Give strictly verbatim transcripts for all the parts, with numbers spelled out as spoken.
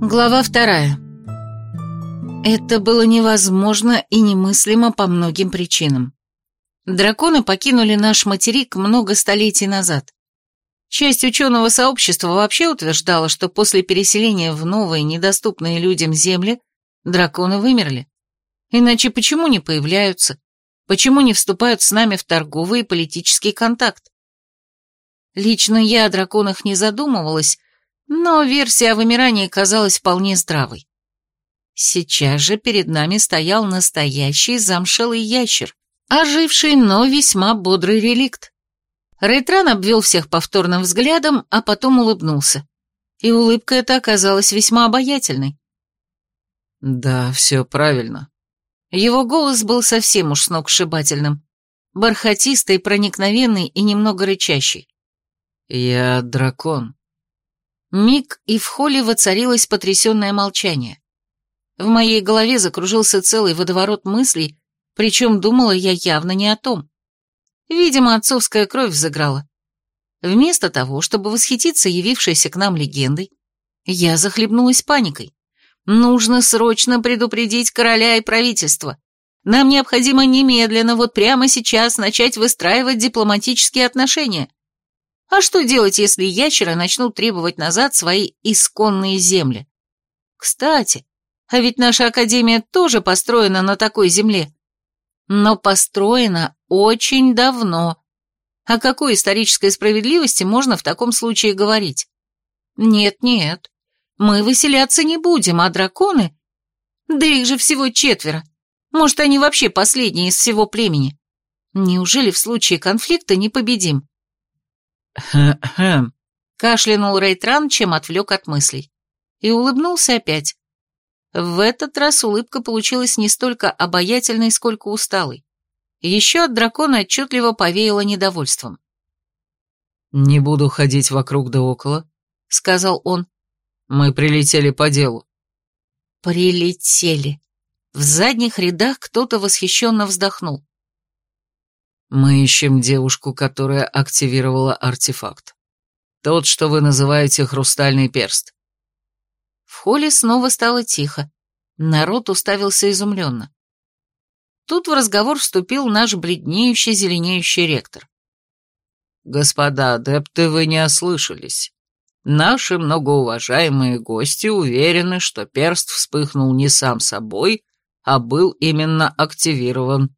Глава вторая. Это было невозможно и немыслимо по многим причинам. Драконы покинули наш материк много столетий назад. Часть ученого сообщества вообще утверждала, что после переселения в новые, недоступные людям земли, драконы вымерли. Иначе почему не появляются? Почему не вступают с нами в торговый и политический контакт? Лично я о драконах не задумывалась, но версия о вымирании казалась вполне здравой. Сейчас же перед нами стоял настоящий замшелый ящер, оживший, но весьма бодрый реликт. Рейтран обвел всех повторным взглядом, а потом улыбнулся. И улыбка эта оказалась весьма обаятельной. «Да, все правильно». Его голос был совсем уж сногсшибательным, бархатистый, проникновенный и немного рычащий. «Я дракон». Миг, и в холле воцарилось потрясенное молчание. В моей голове закружился целый водоворот мыслей, причем думала я явно не о том. Видимо, отцовская кровь взыграла. Вместо того, чтобы восхититься явившейся к нам легендой, я захлебнулась паникой. Нужно срочно предупредить короля и правительство. Нам необходимо немедленно, вот прямо сейчас, начать выстраивать дипломатические отношения. А что делать, если ящеры начнут требовать назад свои исконные земли? Кстати, а ведь наша академия тоже построена на такой земле. Но построена очень давно. О какой исторической справедливости можно в таком случае говорить? Нет-нет, мы выселяться не будем, а драконы... Да их же всего четверо. Может, они вообще последние из всего племени. Неужели в случае конфликта не победим? «Хм-хм», — кашлянул Рейтран, чем отвлек от мыслей. И улыбнулся опять. В этот раз улыбка получилась не столько обаятельной, сколько усталой. Еще от дракона отчетливо повеяло недовольством. «Не буду ходить вокруг да около», — сказал он. «Мы прилетели по делу». Прилетели. В задних рядах кто-то восхищенно вздохнул. «Мы ищем девушку, которая активировала артефакт. Тот, что вы называете хрустальный перст». В холле снова стало тихо. Народ уставился изумленно. Тут в разговор вступил наш бледнеющий, зеленеющий ректор. «Господа адепты, вы не ослышались. Наши многоуважаемые гости уверены, что перст вспыхнул не сам собой, а был именно активирован».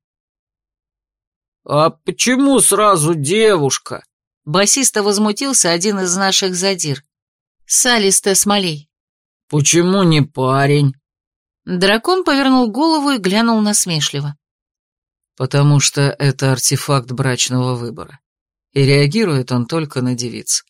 «А почему сразу девушка?» Басиста возмутился один из наших задир. Салисте Смолей. «Почему не парень?» Дракон повернул голову и глянул насмешливо. «Потому что это артефакт брачного выбора, и реагирует он только на девиц».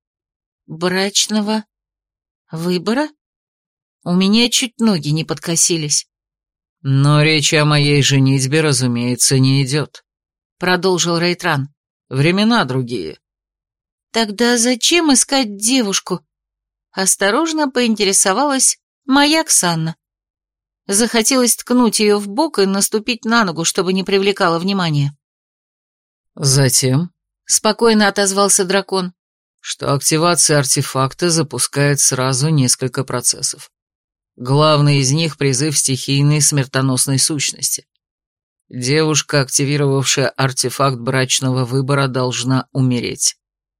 «Брачного выбора? У меня чуть ноги не подкосились». «Но речь о моей женитьбе, разумеется, не идет», — продолжил Рейтран. «Времена другие». «Тогда зачем искать девушку?» Осторожно поинтересовалась моя Ксанна. Захотелось ткнуть ее в бок и наступить на ногу, чтобы не привлекало внимания. «Затем», — спокойно отозвался дракон, «что активация артефакта запускает сразу несколько процессов. Главный из них — призыв стихийной смертоносной сущности. Девушка, активировавшая артефакт брачного выбора, должна умереть».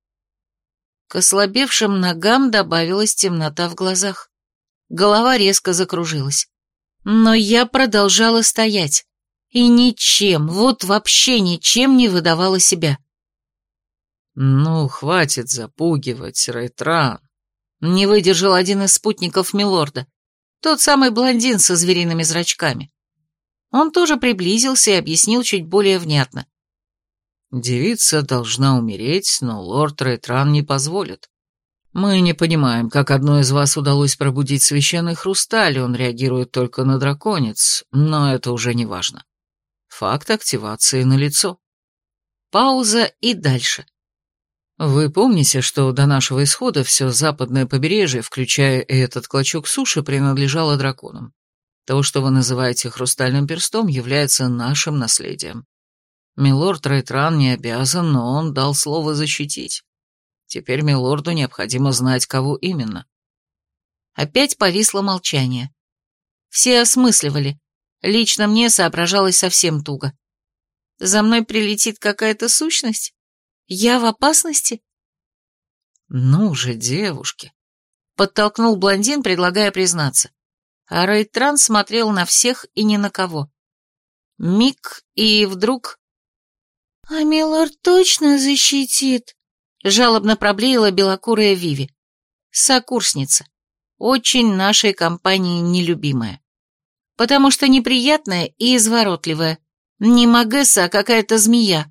К ослабевшим ногам добавилась темнота в глазах. Голова резко закружилась. Но я продолжала стоять. И ничем, вот вообще ничем не выдавала себя. «Ну, хватит запугивать, Рейтран», — не выдержал один из спутников милорда, тот самый блондин со звериными зрачками. Он тоже приблизился и объяснил чуть более внятно. «Девица должна умереть, но лорд Рейтран не позволит. Мы не понимаем, как одной из вас удалось пробудить священный хрусталь, он реагирует только на драконец, но это уже не важно. Факт активации налицо». Пауза и дальше. «Вы помните, что до нашего исхода все западное побережье, включая и этот клочок суши, принадлежало драконам? То, что вы называете хрустальным перстом, является нашим наследием. Милорд Рейтран не обязан, но он дал слово защитить. Теперь милорду необходимо знать, кого именно». Опять повисло молчание. Все осмысливали. Лично мне соображалось совсем туго. За мной прилетит какая-то сущность? Я в опасности? Ну же, девушки. Подтолкнул блондин, предлагая признаться. А Рейтран смотрел на всех и ни на кого. Миг, и вдруг... «А Милорд точно защитит?» Жалобно проблеяла белокурая Виви. Сокурсница. Очень нашей компании нелюбимая. Потому что неприятная и изворотливая. Не Магесса, а какая-то змея.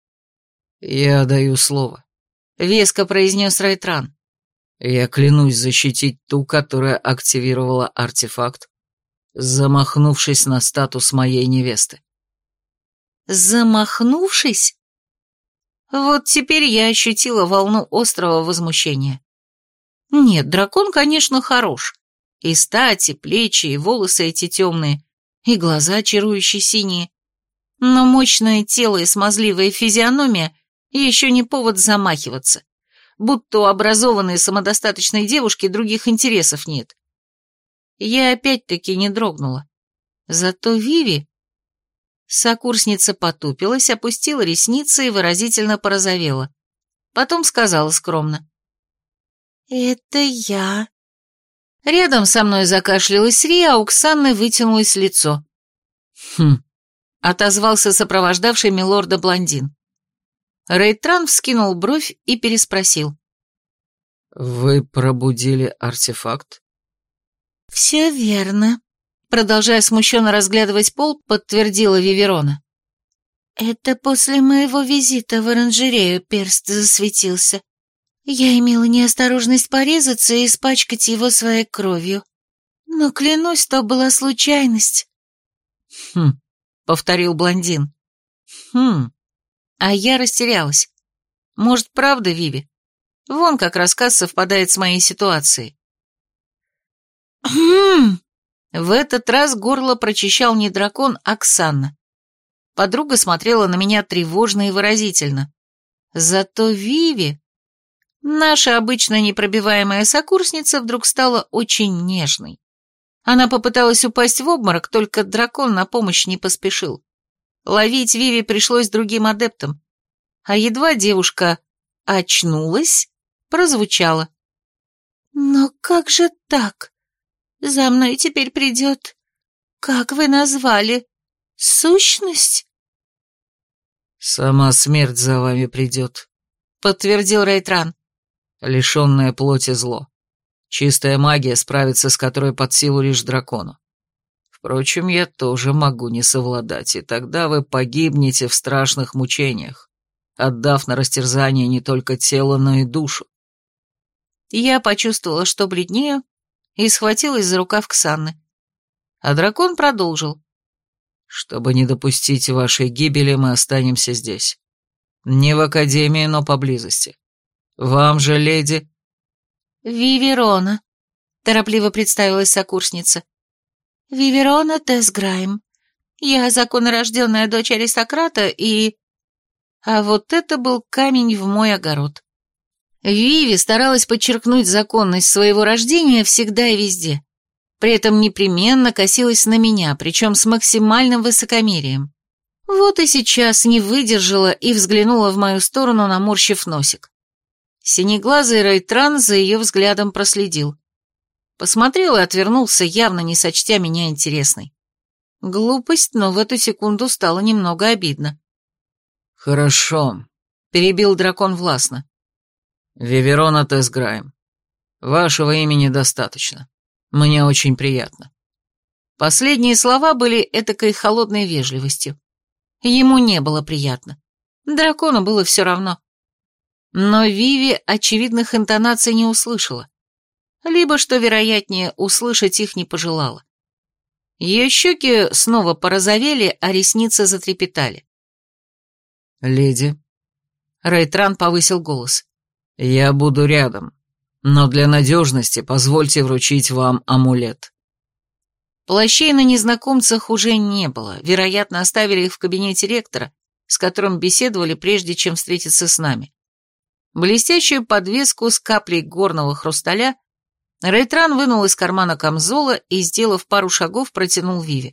«Я даю слово», — веско произнес Рейтран. «Я клянусь защитить ту, которая активировала артефакт, замахнувшись на статус моей невесты». Замахнувшись? Вот теперь я ощутила волну острого возмущения. Нет, дракон, конечно, хорош. И стать, и плечи, и волосы эти темные, и глаза чарующие синие. Но мощное тело и смазливая физиономия еще не повод замахиваться, будто у образованной самодостаточной девушки других интересов нет. Я опять-таки не дрогнула. Зато Виви... Сокурсница потупилась, опустила ресницы и выразительно порозовела. Потом сказала скромно. «Это я». Рядом со мной закашлялась Ри, а у Ксанны вытянулось лицо. «Хм», — отозвался сопровождавший милорда блондин. Рейтран вскинул бровь и переспросил. «Вы пробудили артефакт?» «Все верно», — продолжая смущенно разглядывать пол, подтвердила Виверона. «Это после моего визита в оранжерею перст засветился. Я имела неосторожность порезаться и испачкать его своей кровью. Но, клянусь, то была случайность». «Хм», — повторил блондин. «Хм». А я растерялась. Может, правда, Виви? Вон как рассказ совпадает с моей ситуацией. «Хм». В этот раз горло прочищал не дракон, а Ксанна. Подруга смотрела на меня тревожно и выразительно. Зато Виви, наша обычно непробиваемая сокурсница, вдруг стала очень нежной. Она попыталась упасть в обморок, только дракон на помощь не поспешил. Ловить Виви пришлось другим адептам. А едва девушка очнулась, прозвучало. «Но как же так? За мной теперь придет... Как вы назвали? Сущность?» «Сама смерть за вами придет», — подтвердил Рейтран. «Лишенное плоти зло. Чистая магия, справиться с которой под силу лишь дракону. Впрочем, я тоже могу не совладать, и тогда вы погибнете в страшных мучениях, отдав на растерзание не только тело, но и душу». Я почувствовала, что бледнею, и схватилась за рукав Ксанны. А дракон продолжил. «Чтобы не допустить вашей гибели, мы останемся здесь. Не в академии, но поблизости. Вам же, леди...» «Виверона», — торопливо представилась сокурсница. «Виверона Тесграйм. Я законорожденная дочь аристократа и...» А вот это был камень в мой огород. Виви старалась подчеркнуть законность своего рождения всегда и везде. При этом непременно косилась на меня, причем с максимальным высокомерием. Вот и сейчас не выдержала и взглянула в мою сторону, наморщив носик. Синеглазый Рейтран за ее взглядом проследил. Посмотрел и отвернулся, явно не сочтя меня интересной. Глупость, но в эту секунду стало немного обидно. «Хорошо», — перебил дракон властно. «Виверона Тесграйм, вашего имени достаточно. Мне очень приятно». Последние слова были этакой холодной вежливостью. Ему не было приятно. Дракону было все равно. Но Виви очевидных интонаций не услышала. Либо, что вероятнее, услышать их не пожелала. Ее щеки снова порозовели, а ресницы затрепетали. «Леди», — Рейтран повысил голос, — «я буду рядом, но для надежности позвольте вручить вам амулет». Плащей на незнакомцах уже не было, вероятно, оставили их в кабинете ректора, с которым беседовали прежде, чем встретиться с нами. Блестящую подвеску с каплей горного хрусталя Рейтран вынул из кармана камзола и, сделав пару шагов, протянул Виве.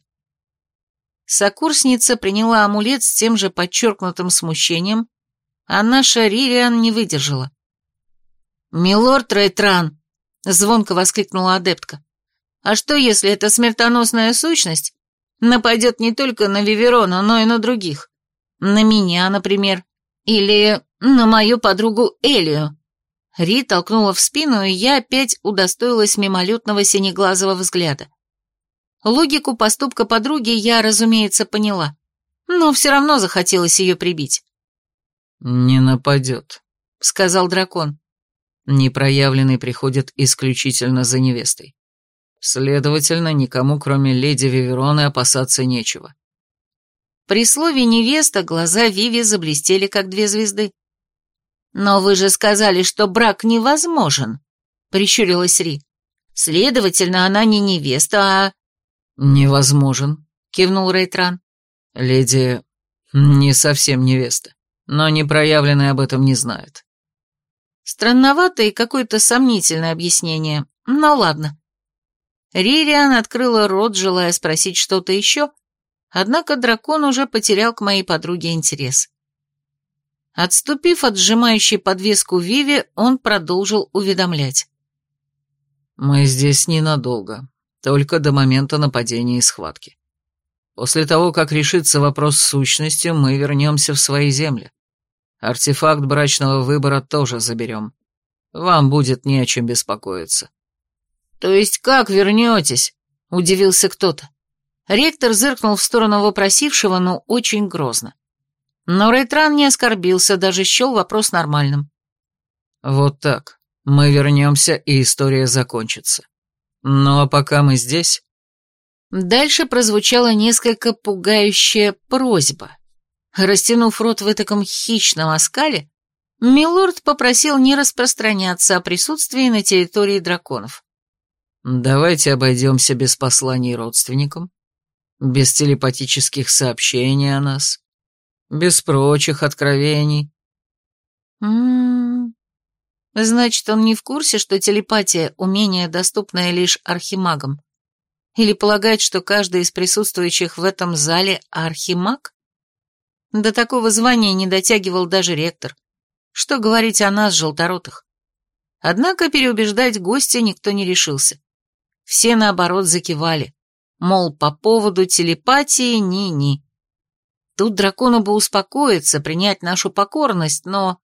Сокурсница приняла амулет с тем же подчеркнутым смущением, а наша Ририан не выдержала. «Милорд Рейтран!» — звонко воскликнула адептка. «А что, если эта смертоносная сущность нападет не только на Виверона, но и на других? На меня, например, или на мою подругу Элию?» Ри толкнула в спину, и я опять удостоилась мимолетного синеглазого взгляда. Логику поступка подруги я, разумеется, поняла, но все равно захотелось ее прибить. «Не нападет», — сказал дракон. «Непроявленный приходит исключительно за невестой. Следовательно, никому, кроме леди Вивероны, опасаться нечего». При слове «невеста» глаза Виви заблестели, как две звезды. «Но вы же сказали, что брак невозможен», — прищурилась Ри. «Следовательно, она не невеста, а...» «Невозможен», — кивнул Рейтран. «Леди не совсем невеста, но непроявленный об этом не знает». Странноватое и какое-то сомнительное объяснение, но ладно. Ририан открыла рот, желая спросить что-то еще, однако дракон уже потерял к моей подруге интерес. Отступив от сжимающей подвеску Виви, он продолжил уведомлять. «Мы здесь ненадолго, только до момента нападения и схватки. После того, как решится вопрос с сущностью, мы вернемся в свои земли. Артефакт брачного выбора тоже заберем. Вам будет не о чем беспокоиться». «То есть как вернетесь?» — удивился кто-то. Ректор зыркнул в сторону вопросившего, но очень грозно. Но Рейтран не оскорбился, даже счел вопрос нормальным. «Вот так. Мы вернемся, и история закончится. Ну а пока мы здесь...» Дальше прозвучала несколько пугающая просьба. Растянув рот в этаком хищном оскале, милорд попросил не распространяться о присутствии на территории драконов. «Давайте обойдемся без посланий родственникам, без телепатических сообщений о нас, без прочих откровений». М-м-м. Значит, он не в курсе, что телепатия — умение, доступное лишь архимагам? Или полагает, что каждый из присутствующих в этом зале архимаг? До такого звания не дотягивал даже ректор. Что говорить о нас, желторотых? Однако переубеждать гостя никто не решился. Все, наоборот, закивали. Мол, по поводу телепатии ни-ни. Тут дракону бы успокоиться, принять нашу покорность, но...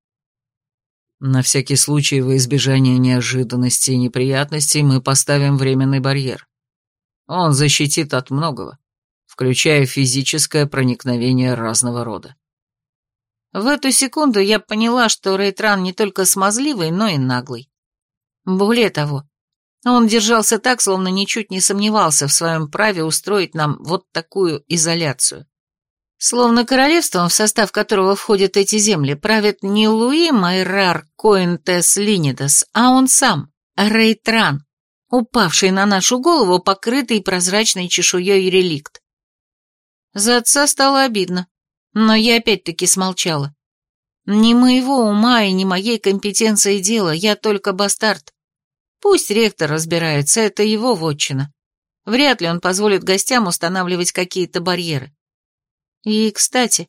На всякий случай, во избежание неожиданностей и неприятностей, мы поставим временный барьер. Он защитит от многого, включая физическое проникновение разного рода. В эту секунду я поняла, что Рейтран не только смазливый, но и наглый. Более того, он держался так, словно ничуть не сомневался в своем праве устроить нам вот такую изоляцию. Словно королевством, в состав которого входят эти земли, правит не Луи Майрар Коинтес Линидас, а он сам, Рейтран, упавший на нашу голову, покрытый прозрачной чешуей реликт. За отца стало обидно, но я опять-таки смолчала. Не моего ума и не моей компетенции дело, я только бастард. Пусть ректор разбирается, это его вотчина. Вряд ли он позволит гостям устанавливать какие-то барьеры. И, кстати...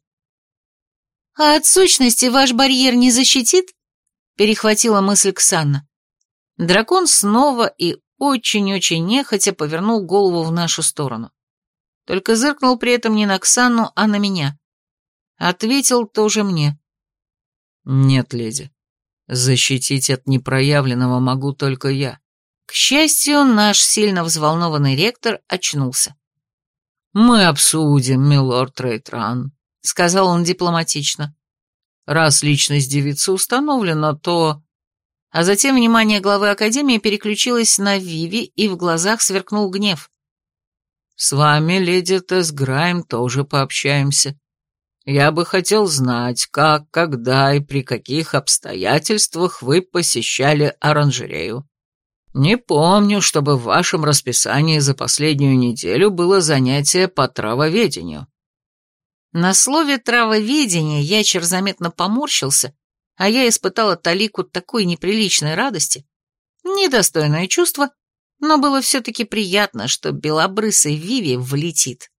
«А от сущности ваш барьер не защитит?» — перехватила мысль Ксанна. Дракон снова и очень-очень нехотя повернул голову в нашу сторону. Только зыркнул при этом не на Ксанну, а на меня. Ответил тоже мне. «Нет, леди. Защитить от непроявленного могу только я». К счастью, наш сильно взволнованный ректор очнулся. «Мы обсудим, милорд Рейтран», — сказал он дипломатично. «Раз личность девицы установлена, то...» А затем внимание главы Академии переключилось на Виви, и в глазах сверкнул гнев. «С вами, леди Тесс Грайм, тоже пообщаемся. Я бы хотел знать, как, когда и при каких обстоятельствах вы посещали оранжерею. Не помню, чтобы в вашем расписании за последнюю неделю было занятие по травоведению». На слове «травоведение» ящер заметно поморщился, а я испытала талику такой неприличной радости, Недостойное чувство, но было все-таки приятно, что белобрысый Виви влетит.